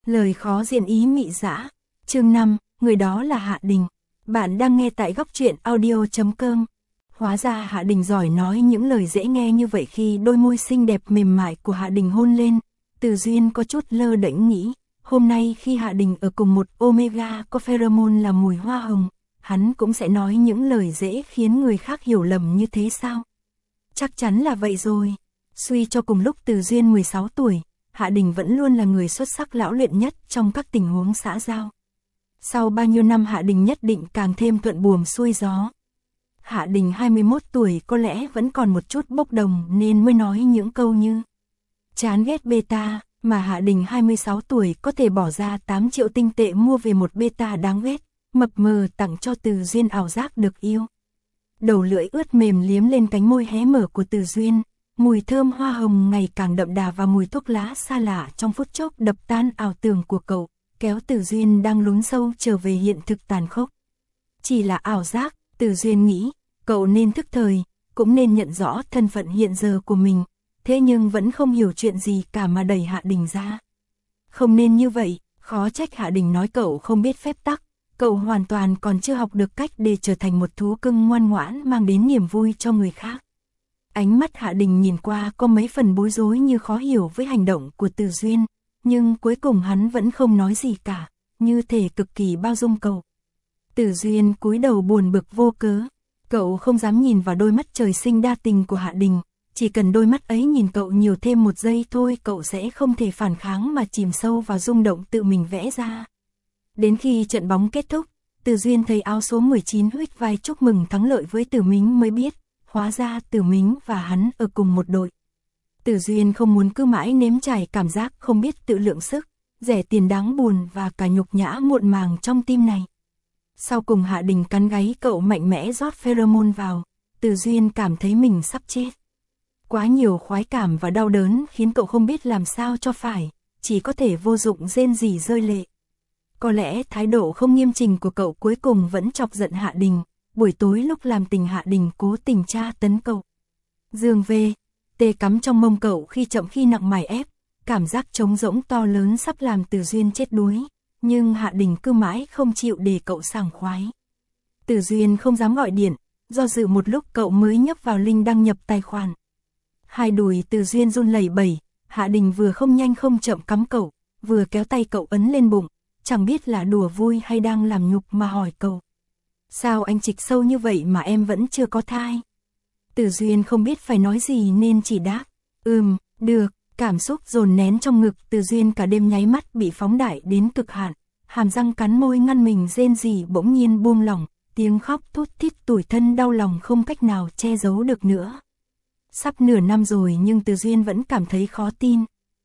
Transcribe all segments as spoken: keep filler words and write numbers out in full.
Lời khó diễn ý mị dã. Chương năm, người đó là Hạ Đình. Bạn đang nghe tại góc truyện audio chấm com. Hóa ra Hạ Đình giỏi nói những lời dễ nghe như vậy. Khi đôi môi xinh đẹp mềm mại của Hạ Đình hôn lên, Từ Duyên có chút lơ đễnh nghĩ, hôm nay khi Hạ Đình ở cùng một Omega có pheromone là mùi hoa hồng, hắn cũng sẽ nói những lời dễ khiến người khác hiểu lầm như thế sao? Chắc chắn là vậy rồi. Suy cho cùng lúc Từ Duyên mười sáu tuổi, Hạ Đình vẫn luôn là người xuất sắc lão luyện nhất trong các tình huống xã giao. Sau bao nhiêu năm Hạ Đình nhất định càng thêm thuận buồm xuôi gió. Hạ Đình hai mươi mốt tuổi có lẽ vẫn còn một chút bốc đồng nên mới nói những câu như chán ghét beta, mà Hạ Đình hai mươi sáu tuổi có thể bỏ ra tám triệu tinh tệ mua về một beta đáng ghét, mập mờ tặng cho Từ Duyên ảo giác được yêu. Đầu lưỡi ướt mềm liếm lên cánh môi hé mở của Từ Duyên, mùi thơm hoa hồng ngày càng đậm đà và mùi thuốc lá xa lạ trong phút chốc đập tan ảo tưởng của cậu, kéo Từ Duyên đang lún sâu trở về hiện thực tàn khốc. Chỉ là ảo giác, Từ Duyên nghĩ, cậu nên thức thời, cũng nên nhận rõ thân phận hiện giờ của mình, thế nhưng vẫn không hiểu chuyện gì cả mà đẩy Hạ Đình ra. Không nên như vậy, khó trách Hạ Đình nói cậu không biết phép tắc, cậu hoàn toàn còn chưa học được cách để trở thành một thú cưng ngoan ngoãn mang đến niềm vui cho người khác. Ánh mắt Hạ Đình nhìn qua có mấy phần bối rối như khó hiểu với hành động của Từ Duyên, nhưng cuối cùng hắn vẫn không nói gì cả, như thể cực kỳ bao dung cậu. Từ Duyên cúi đầu buồn bực vô cớ, cậu không dám nhìn vào đôi mắt trời sinh đa tình của Hạ Đình, chỉ cần đôi mắt ấy nhìn cậu nhiều thêm một giây thôi cậu sẽ không thể phản kháng mà chìm sâu vào rung động tự mình vẽ ra. Đến khi trận bóng kết thúc, Từ Duyên thấy áo số mười chín huých vai chúc mừng thắng lợi với Tử Mính mới biết, hóa ra Tử Mính và hắn ở cùng một đội. Từ Duyên không muốn cứ mãi nếm trải cảm giác không biết tự lượng sức, rẻ tiền đáng buồn và cả nhục nhã muộn màng trong tim này. Sau cùng Hạ Đình cắn gáy cậu mạnh mẽ rót pheromone vào, Từ Duyên cảm thấy mình sắp chết. Quá nhiều khoái cảm và đau đớn khiến cậu không biết làm sao cho phải, chỉ có thể vô dụng rên rỉ rơi lệ. Có lẽ thái độ không nghiêm chỉnh của cậu cuối cùng vẫn chọc giận Hạ Đình, buổi tối lúc làm tình Hạ Đình cố tình tra tấn cậu. Giường về, tê cắm trong mông cậu khi chậm khi nặng mài ép, cảm giác trống rỗng to lớn sắp làm Từ Duyên chết đuối, nhưng Hạ Đình cứ mãi không chịu để cậu sảng khoái. Từ Duyên không dám gọi điện, do dự một lúc cậu mới nhấp vào link đăng nhập tài khoản. Hai đùi Từ Duyên run lẩy bẩy, Hạ Đình vừa không nhanh không chậm cắm cậu, vừa kéo tay cậu ấn lên bụng, chẳng biết là đùa vui hay đang làm nhục mà hỏi cậu. Sao anh trịch sâu như vậy mà em vẫn chưa có thai? Từ Duyên không biết phải nói gì nên chỉ đáp, ừm, được. Cảm xúc dồn nén trong ngực Từ Duyên cả đêm nháy mắt bị phóng đại đến cực hạn, hàm răng cắn môi ngăn mình rên rỉ bỗng nhiên buông lỏng, tiếng khóc thút thít tủi thân đau lòng không cách nào che giấu được nữa. Sắp nửa năm rồi nhưng Từ Duyên vẫn cảm thấy khó tin.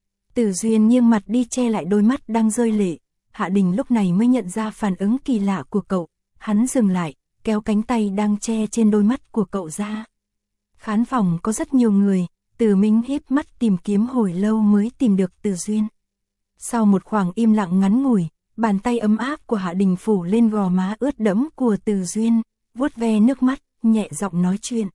Từ Duyên nghiêng mặt đi che lại đôi mắt đang rơi lệ, Hạ Đình lúc này mới nhận ra phản ứng kỳ lạ của cậu, hắn dừng lại, kéo cánh tay đang che trên đôi mắt của cậu ra. Khán phòng có rất nhiều người, Từ Mính híp mắt tìm kiếm hồi lâu mới tìm được Từ Duyên. Sau một khoảng im lặng ngắn ngủi, bàn tay ấm áp của Hạ Đình phủ lên gò má ướt đẫm của Từ Duyên, vuốt ve nước mắt, nhẹ giọng nói chuyện.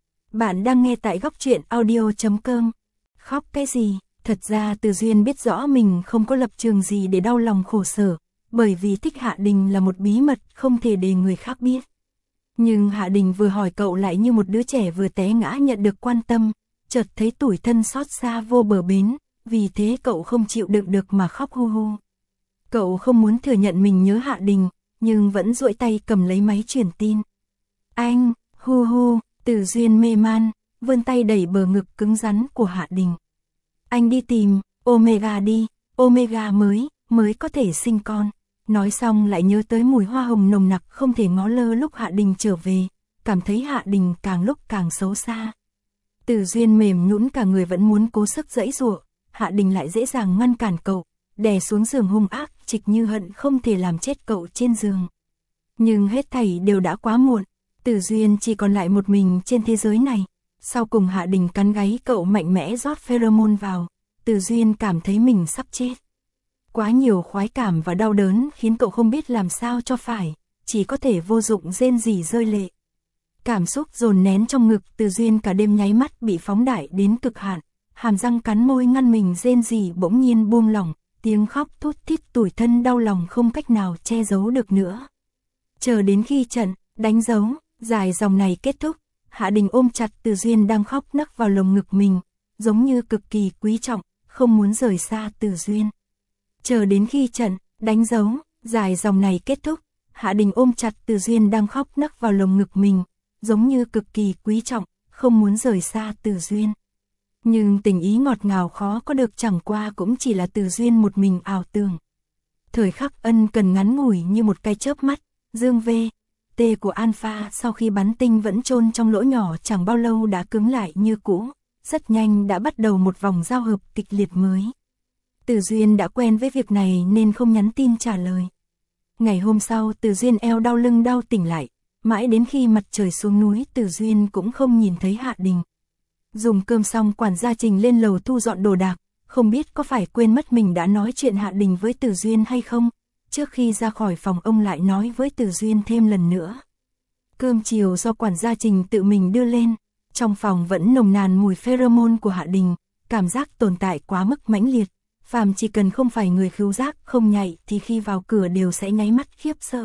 Bạn đang nghe tại góc truyện audio chấm com. Khóc cái gì? Thật ra Từ Duyên biết rõ mình không có lập trường gì để đau lòng khổ sở, bởi vì thích Hạ Đình là một bí mật không thể để người khác biết. Nhưng Hạ Đình vừa hỏi cậu lại như một đứa trẻ vừa té ngã nhận được quan tâm, chợt thấy tủi thân xót xa vô bờ bến, vì thế cậu không chịu đựng được mà khóc hu hu. Cậu không muốn thừa nhận mình nhớ Hạ Đình, nhưng vẫn duỗi tay cầm lấy máy truyền tin. Anh, hu hu, Từ Duyên mê man, vươn tay đẩy bờ ngực cứng rắn của Hạ Đình. Anh đi tìm, Omega đi, Omega mới, mới có thể sinh con. Nói xong lại nhớ tới mùi hoa hồng nồng nặc không thể ngó lơ lúc Hạ Đình trở về, cảm thấy Hạ Đình càng lúc càng xấu xa. Từ Duyên mềm nhũn cả người vẫn muốn cố sức giãy giụa, Hạ Đình lại dễ dàng ngăn cản cậu, đè xuống giường hung ác, trịch như hận không thể làm chết cậu trên giường. Nhưng hết thảy đều đã quá muộn, Từ Duyên chỉ còn lại một mình trên thế giới này. Sau cùng Hạ Đình cắn gáy cậu mạnh mẽ rót pheromone vào, Từ Duyên cảm thấy mình sắp chết. Quá nhiều khoái cảm và đau đớn khiến cậu không biết làm sao cho phải, chỉ có thể vô dụng rên rỉ rơi lệ. Cảm xúc dồn nén trong ngực Từ Duyên cả đêm nháy mắt bị phóng đại đến cực hạn, hàm răng cắn môi ngăn mình rên rỉ bỗng nhiên buông lỏng, tiếng khóc thút thít tủi thân đau lòng không cách nào che giấu được nữa. Chờ đến khi trận đánh dấu dài dòng này kết thúc, Hạ Đình ôm chặt Từ Duyên đang khóc nấc vào lồng ngực mình, giống như cực kỳ quý trọng, không muốn rời xa Từ Duyên. Chờ đến khi trận đánh dấu dài dòng này kết thúc, Hạ Đình ôm chặt Từ Duyên đang khóc nấc vào lồng ngực mình, giống như cực kỳ quý trọng, không muốn rời xa Từ Duyên. Nhưng tình ý ngọt ngào khó có được chẳng qua cũng chỉ là Từ Duyên một mình ảo tưởng. Thời khắc ân cần ngắn ngủi như một cái chớp mắt, dương V, T của Alpha sau khi bắn tinh vẫn chôn trong lỗ nhỏ chẳng bao lâu đã cứng lại như cũ, rất nhanh đã bắt đầu một vòng giao hợp kịch liệt mới. Từ Duyên đã quen với việc này nên không nhắn tin trả lời. Ngày hôm sau Từ Duyên eo đau lưng đau tỉnh lại, mãi đến khi mặt trời xuống núi Từ Duyên cũng không nhìn thấy Hạ Đình. Dùng cơm xong quản gia Trình lên lầu thu dọn đồ đạc, không biết có phải quên mất mình đã nói chuyện Hạ Đình với Từ Duyên hay không, trước khi ra khỏi phòng ông lại nói với Từ Duyên thêm lần nữa. Cơm chiều do quản gia Trình tự mình đưa lên, trong phòng vẫn nồng nàn mùi pheromone của Hạ Đình, cảm giác tồn tại quá mức mãnh liệt, phàm chỉ cần không phải người khứu giác không nhạy thì khi vào cửa đều sẽ nháy mắt khiếp sợ.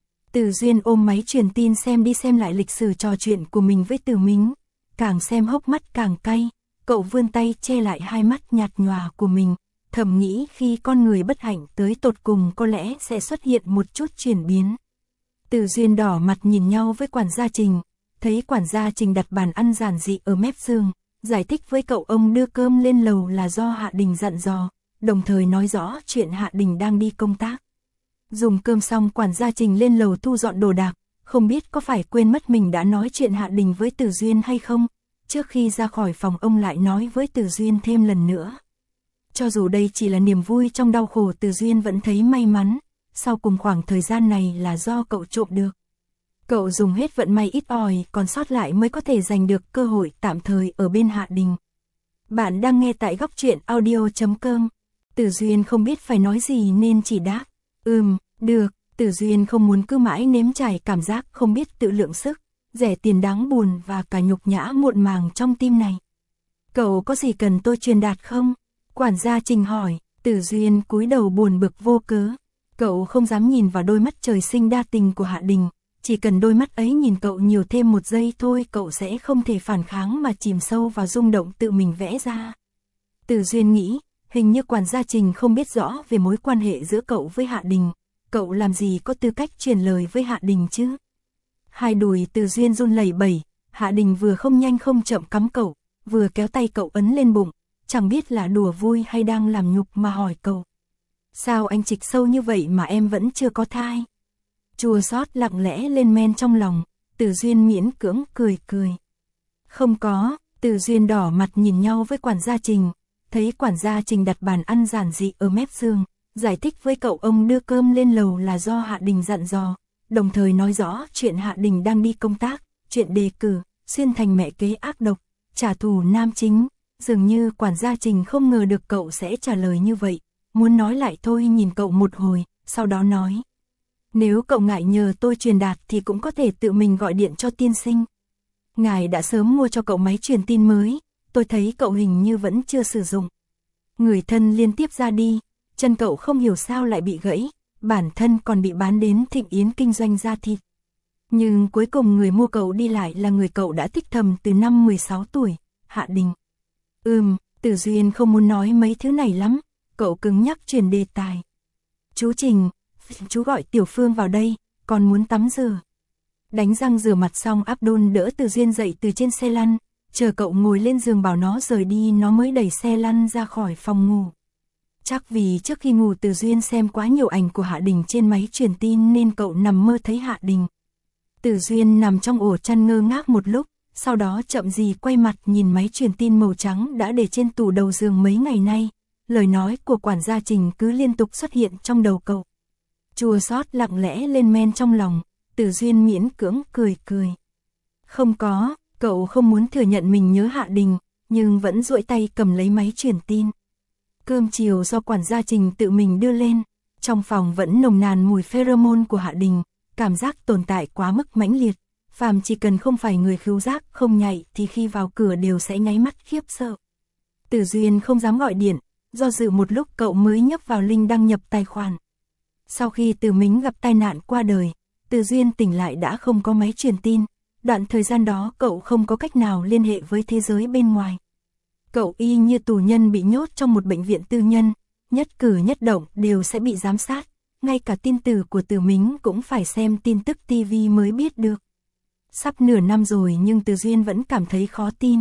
Từ Duyên ôm máy truyền tin xem đi xem lại lịch sử trò chuyện của mình với Từ Mính, càng xem hốc mắt càng cay, cậu vươn tay che lại hai mắt nhạt nhòa của mình, thầm nghĩ khi con người bất hạnh tới tột cùng có lẽ sẽ xuất hiện một chút chuyển biến. Từ Duyên đỏ mặt nhìn nhau với quản gia Trình, thấy quản gia Trình đặt bàn ăn giản dị ở mép giường, giải thích với cậu ông đưa cơm lên lầu là do Hạ Đình dặn dò, đồng thời nói rõ chuyện Hạ Đình đang đi công tác. Dùng cơm xong quản gia Trình lên lầu thu dọn đồ đạc, không biết có phải quên mất mình đã nói chuyện Hạ Đình với Từ Duyên hay không, trước khi ra khỏi phòng ông lại nói với Từ Duyên thêm lần nữa. Cho dù đây chỉ là niềm vui trong đau khổ Từ Duyên vẫn thấy may mắn, sau cùng khoảng thời gian này là do cậu trộm được. Cậu dùng hết vận may ít ỏi còn sót lại mới có thể giành được cơ hội tạm thời ở bên Hạ Đình. Bạn đang nghe tại góc truyện audio chấm com. Từ Duyên không biết phải nói gì nên chỉ đáp, ừm, được. Từ Duyên không muốn cứ mãi nếm trải cảm giác không biết tự lượng sức, rẻ tiền đáng buồn và cả nhục nhã muộn màng trong tim này. Cậu có gì cần tôi truyền đạt không? Quản gia Trình hỏi. Từ Duyên cúi đầu buồn bực vô cớ. Cậu không dám nhìn vào đôi mắt trời sinh đa tình của Hạ Đình, chỉ cần đôi mắt ấy nhìn cậu nhiều thêm một giây thôi cậu sẽ không thể phản kháng mà chìm sâu vào rung động tự mình vẽ ra. Từ Duyên nghĩ, hình như quản gia Trình không biết rõ về mối quan hệ giữa cậu với Hạ Đình, cậu làm gì có tư cách truyền lời với Hạ Đình chứ? Hai đùi Từ Duyên run lẩy bẩy, Hạ Đình vừa không nhanh không chậm cắm cậu, vừa kéo tay cậu ấn lên bụng, chẳng biết là đùa vui hay đang làm nhục mà hỏi cậu. Sao anh trịch sâu như vậy mà em vẫn chưa có thai? Chua xót lặng lẽ lên men trong lòng, Từ Duyên miễn cưỡng cười cười. Không có. Từ Duyên đỏ mặt nhìn nhau với quản gia Trình, thấy quản gia Trình đặt bàn ăn giản dị ở mép giường, giải thích với cậu ông đưa cơm lên lầu là do Hạ Đình dặn dò, đồng thời nói rõ chuyện Hạ Đình đang đi công tác, chuyện đề cử, xuyên thành mẹ kế ác độc, trả thù nam chính. Dường như quản gia Trình không ngờ được cậu sẽ trả lời như vậy, muốn nói lại thôi nhìn cậu một hồi, sau đó nói. Nếu cậu ngại nhờ tôi truyền đạt thì cũng có thể tự mình gọi điện cho tiên sinh. Ngài đã sớm mua cho cậu máy truyền tin mới, tôi thấy cậu hình như vẫn chưa sử dụng. Người thân liên tiếp ra đi, chân cậu không hiểu sao lại bị gãy, bản thân còn bị bán đến Thịnh Yến kinh doanh da thịt. Nhưng cuối cùng người mua cậu đi lại là người cậu đã thích thầm từ năm mười sáu tuổi, Hạ Đình. Ừm, Từ Duyên không muốn nói mấy thứ này lắm, cậu cứng nhắc chuyển đề tài. Chú Trình, chú gọi Tiểu Phương vào đây, con muốn tắm rửa. Đánh răng rửa mặt xong Abdul đỡ Từ Duyên dậy từ trên xe lăn, chờ cậu ngồi lên giường bảo nó rời đi nó mới đẩy xe lăn ra khỏi phòng ngủ. Chắc vì trước khi ngủ Từ Duyên xem quá nhiều ảnh của Hạ Đình trên máy truyền tin nên cậu nằm mơ thấy Hạ Đình. Từ Duyên nằm trong ổ chăn ngơ ngác một lúc, sau đó chậm gì quay mặt nhìn máy truyền tin màu trắng đã để trên tủ đầu giường mấy ngày nay, lời nói của quản gia Trình cứ liên tục xuất hiện trong đầu cậu. Chua xót lặng lẽ lên men trong lòng, Từ Duyên miễn cưỡng cười cười. Không có, cậu không muốn thừa nhận mình nhớ Hạ Đình, nhưng vẫn duỗi tay cầm lấy máy truyền tin. Cơm chiều do quản gia Trình tự mình đưa lên, trong phòng vẫn nồng nàn mùi pheromone của Hạ Đình, cảm giác tồn tại quá mức mãnh liệt, phàm chỉ cần không phải người khứu giác không nhạy thì khi vào cửa đều sẽ nháy mắt khiếp sợ. Từ Duyên không dám gọi điện, do dự một lúc cậu mới nhấp vào link đăng nhập tài khoản. Sau khi Từ Mính gặp tai nạn qua đời, Từ Duyên tỉnh lại đã không có máy truyền tin, đoạn thời gian đó cậu không có cách nào liên hệ với thế giới bên ngoài. Cậu y như tù nhân bị nhốt trong một bệnh viện tư nhân, nhất cử nhất động đều sẽ bị giám sát, ngay cả tin từ của Từ Mính cũng phải xem tin tức ti vi mới biết được. Sắp nửa năm rồi nhưng Từ Duyên vẫn cảm thấy khó tin.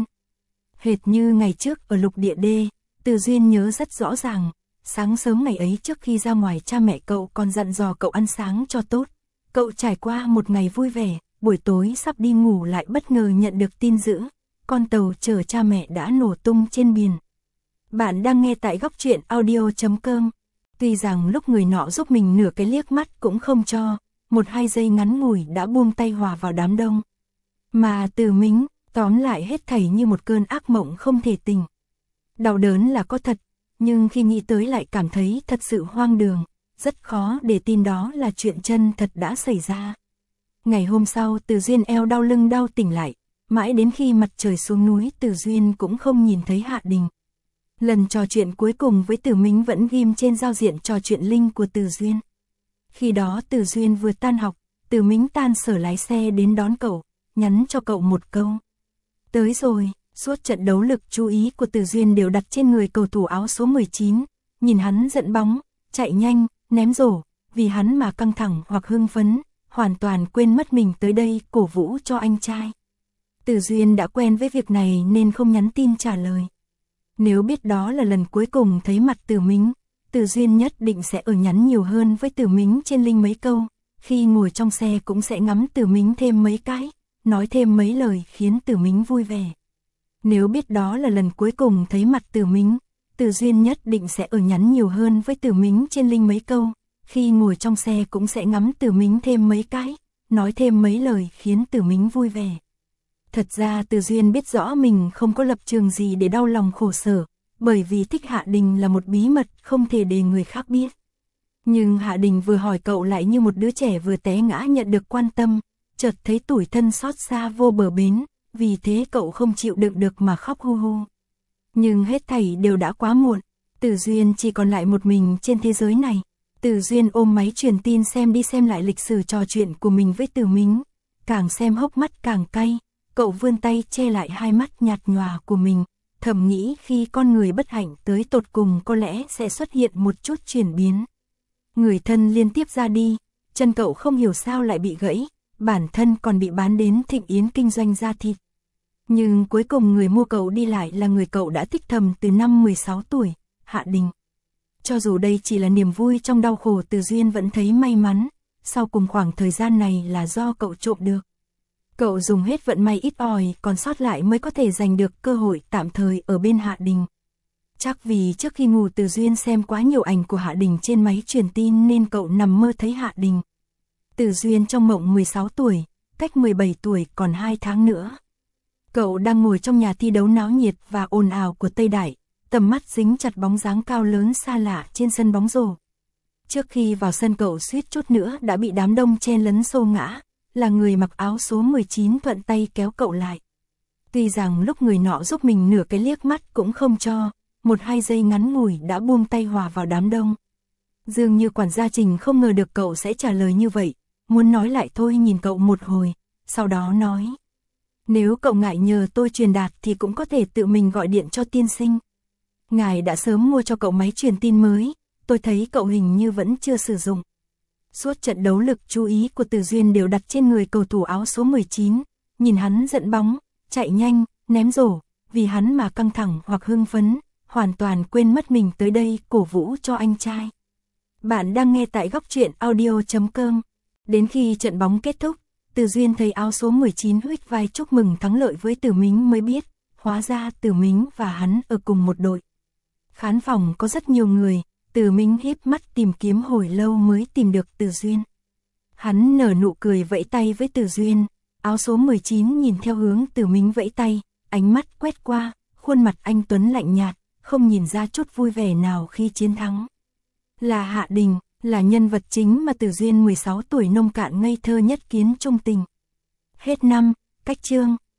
Hệt như ngày trước ở lục địa đê, Từ Duyên nhớ rất rõ ràng, sáng sớm ngày ấy trước khi ra ngoài cha mẹ cậu còn dặn dò cậu ăn sáng cho tốt. Cậu trải qua một ngày vui vẻ, buổi tối sắp đi ngủ lại bất ngờ nhận được tin dữ, con tàu chở cha mẹ đã nổ tung trên biển. Bạn đang nghe tại góc truyện audio chấm com. Tuy rằng lúc người nọ giúp mình nửa cái liếc mắt cũng không cho, một hai giây ngắn ngủi đã buông tay hòa vào đám đông. Mà Từ Mính, tóm lại hết thảy như một cơn ác mộng không thể tỉnh. Đau đớn là có thật, nhưng khi nghĩ tới lại cảm thấy thật sự hoang đường, rất khó để tin đó là chuyện chân thật đã xảy ra. Ngày hôm sau Từ Duyên eo đau lưng đau tỉnh lại, mãi đến khi mặt trời xuống núi Từ Duyên cũng không nhìn thấy Hạ Đình. Lần trò chuyện cuối cùng với Từ Mính vẫn ghim trên giao diện trò chuyện link của Từ Duyên. Khi đó Từ Duyên vừa tan học, Từ Mính tan sở lái xe đến đón cậu, nhắn cho cậu một câu. Tới rồi. Suốt trận đấu lực chú ý của Từ Duyên đều đặt trên người cầu thủ áo số mười chín, nhìn hắn dẫn bóng, chạy nhanh, ném rổ, vì hắn mà căng thẳng hoặc hưng phấn, hoàn toàn quên mất mình tới đây cổ vũ cho anh trai. Từ Duyên đã quen với việc này nên không nhắn tin trả lời. Nếu biết đó là lần cuối cùng thấy mặt Từ Mính, Từ Duyên nhất định sẽ ở nhắn nhiều hơn với Từ Mính trên link mấy câu, khi ngồi trong xe cũng sẽ ngắm Từ Mính thêm mấy cái, nói thêm mấy lời khiến Từ Mính vui vẻ. Nếu biết đó là lần cuối cùng thấy mặt Từ Mính, Từ Duyên nhất định sẽ ở nhắn nhiều hơn với Từ Mính trên link mấy câu, khi ngồi trong xe cũng sẽ ngắm Từ Mính thêm mấy cái, nói thêm mấy lời khiến Từ Mính vui vẻ. Thật ra Từ Duyên biết rõ mình không có lập trường gì để đau lòng khổ sở, bởi vì thích Hạ Đình là một bí mật không thể để người khác biết. Nhưng Hạ Đình vừa hỏi cậu lại như một đứa trẻ vừa té ngã nhận được quan tâm, chợt thấy tủi thân xót xa vô bờ bến. Vì thế cậu không chịu đựng được mà khóc hu hu. Nhưng hết thảy đều đã quá muộn, Từ Duyên chỉ còn lại một mình trên thế giới này. Từ Duyên ôm máy truyền tin xem đi xem lại lịch sử trò chuyện của mình với Từ Mính. Càng xem hốc mắt càng cay, cậu vươn tay che lại hai mắt nhạt nhòa của mình, thầm nghĩ khi con người bất hạnh tới tột cùng có lẽ sẽ xuất hiện một chút chuyển biến. Người thân liên tiếp ra đi, chân cậu không hiểu sao lại bị gãy. Bản thân còn bị bán đến Thịnh Yến kinh doanh da thịt. Nhưng cuối cùng người mua cậu đi lại là người cậu đã thích thầm từ năm mười sáu tuổi, Hạ Đình. Cho dù đây chỉ là niềm vui trong đau khổ, Từ Duyên vẫn thấy may mắn, sau cùng khoảng thời gian này là do cậu trộm được. Cậu dùng hết vận may ít ỏi còn sót lại mới có thể giành được cơ hội tạm thời ở bên Hạ Đình. Chắc vì trước khi ngủ Từ Duyên xem quá nhiều ảnh của Hạ Đình trên máy truyền tin nên cậu nằm mơ thấy Hạ Đình. Từ Duyên trong mộng mười sáu tuổi, cách mười bảy tuổi còn hai tháng nữa. Cậu đang ngồi trong nhà thi đấu náo nhiệt và ồn ào của Tây Đại, tầm mắt dính chặt bóng dáng cao lớn xa lạ trên sân bóng rổ. Trước khi vào sân cậu suýt chút nữa đã bị đám đông chen lấn xô ngã, là người mặc áo số mười chín thuận tay kéo cậu lại. Tuy rằng lúc người nọ giúp mình nửa cái liếc mắt cũng không cho, một hai giây ngắn ngủi đã buông tay hòa vào đám đông. Dường như quản gia Trình không ngờ được cậu sẽ trả lời như vậy, muốn nói lại thôi nhìn cậu một hồi, sau đó nói. Nếu cậu ngại nhờ tôi truyền đạt thì cũng có thể tự mình gọi điện cho tiên sinh. Ngài đã sớm mua cho cậu máy truyền tin mới, tôi thấy cậu hình như vẫn chưa sử dụng. Suốt trận đấu lực chú ý của Từ Duyên đều đặt trên người cầu thủ áo số mười chín, nhìn hắn dẫn bóng, chạy nhanh, ném rổ, vì hắn mà căng thẳng hoặc hưng phấn, hoàn toàn quên mất mình tới đây cổ vũ cho anh trai. Bạn đang nghe tại góc truyện audio chấm com. Đến khi trận bóng kết thúc, Từ Duyên thấy áo số mười chín huých vai chúc mừng thắng lợi với Từ Mính mới biết, hóa ra Từ Mính và hắn ở cùng một đội. Khán phòng có rất nhiều người, Từ Mính híp mắt tìm kiếm hồi lâu mới tìm được Từ Duyên. Hắn nở nụ cười vẫy tay với Từ Duyên, áo số mười chín nhìn theo hướng Từ Mính vẫy tay, ánh mắt quét qua, khuôn mặt anh tuấn lạnh nhạt, không nhìn ra chút vui vẻ nào khi chiến thắng. Là Hạ Đình, là nhân vật chính mà Từ Duyên mười sáu tuổi nông cạn ngây thơ nhất kiến trung tình. Hết năm, cách chương.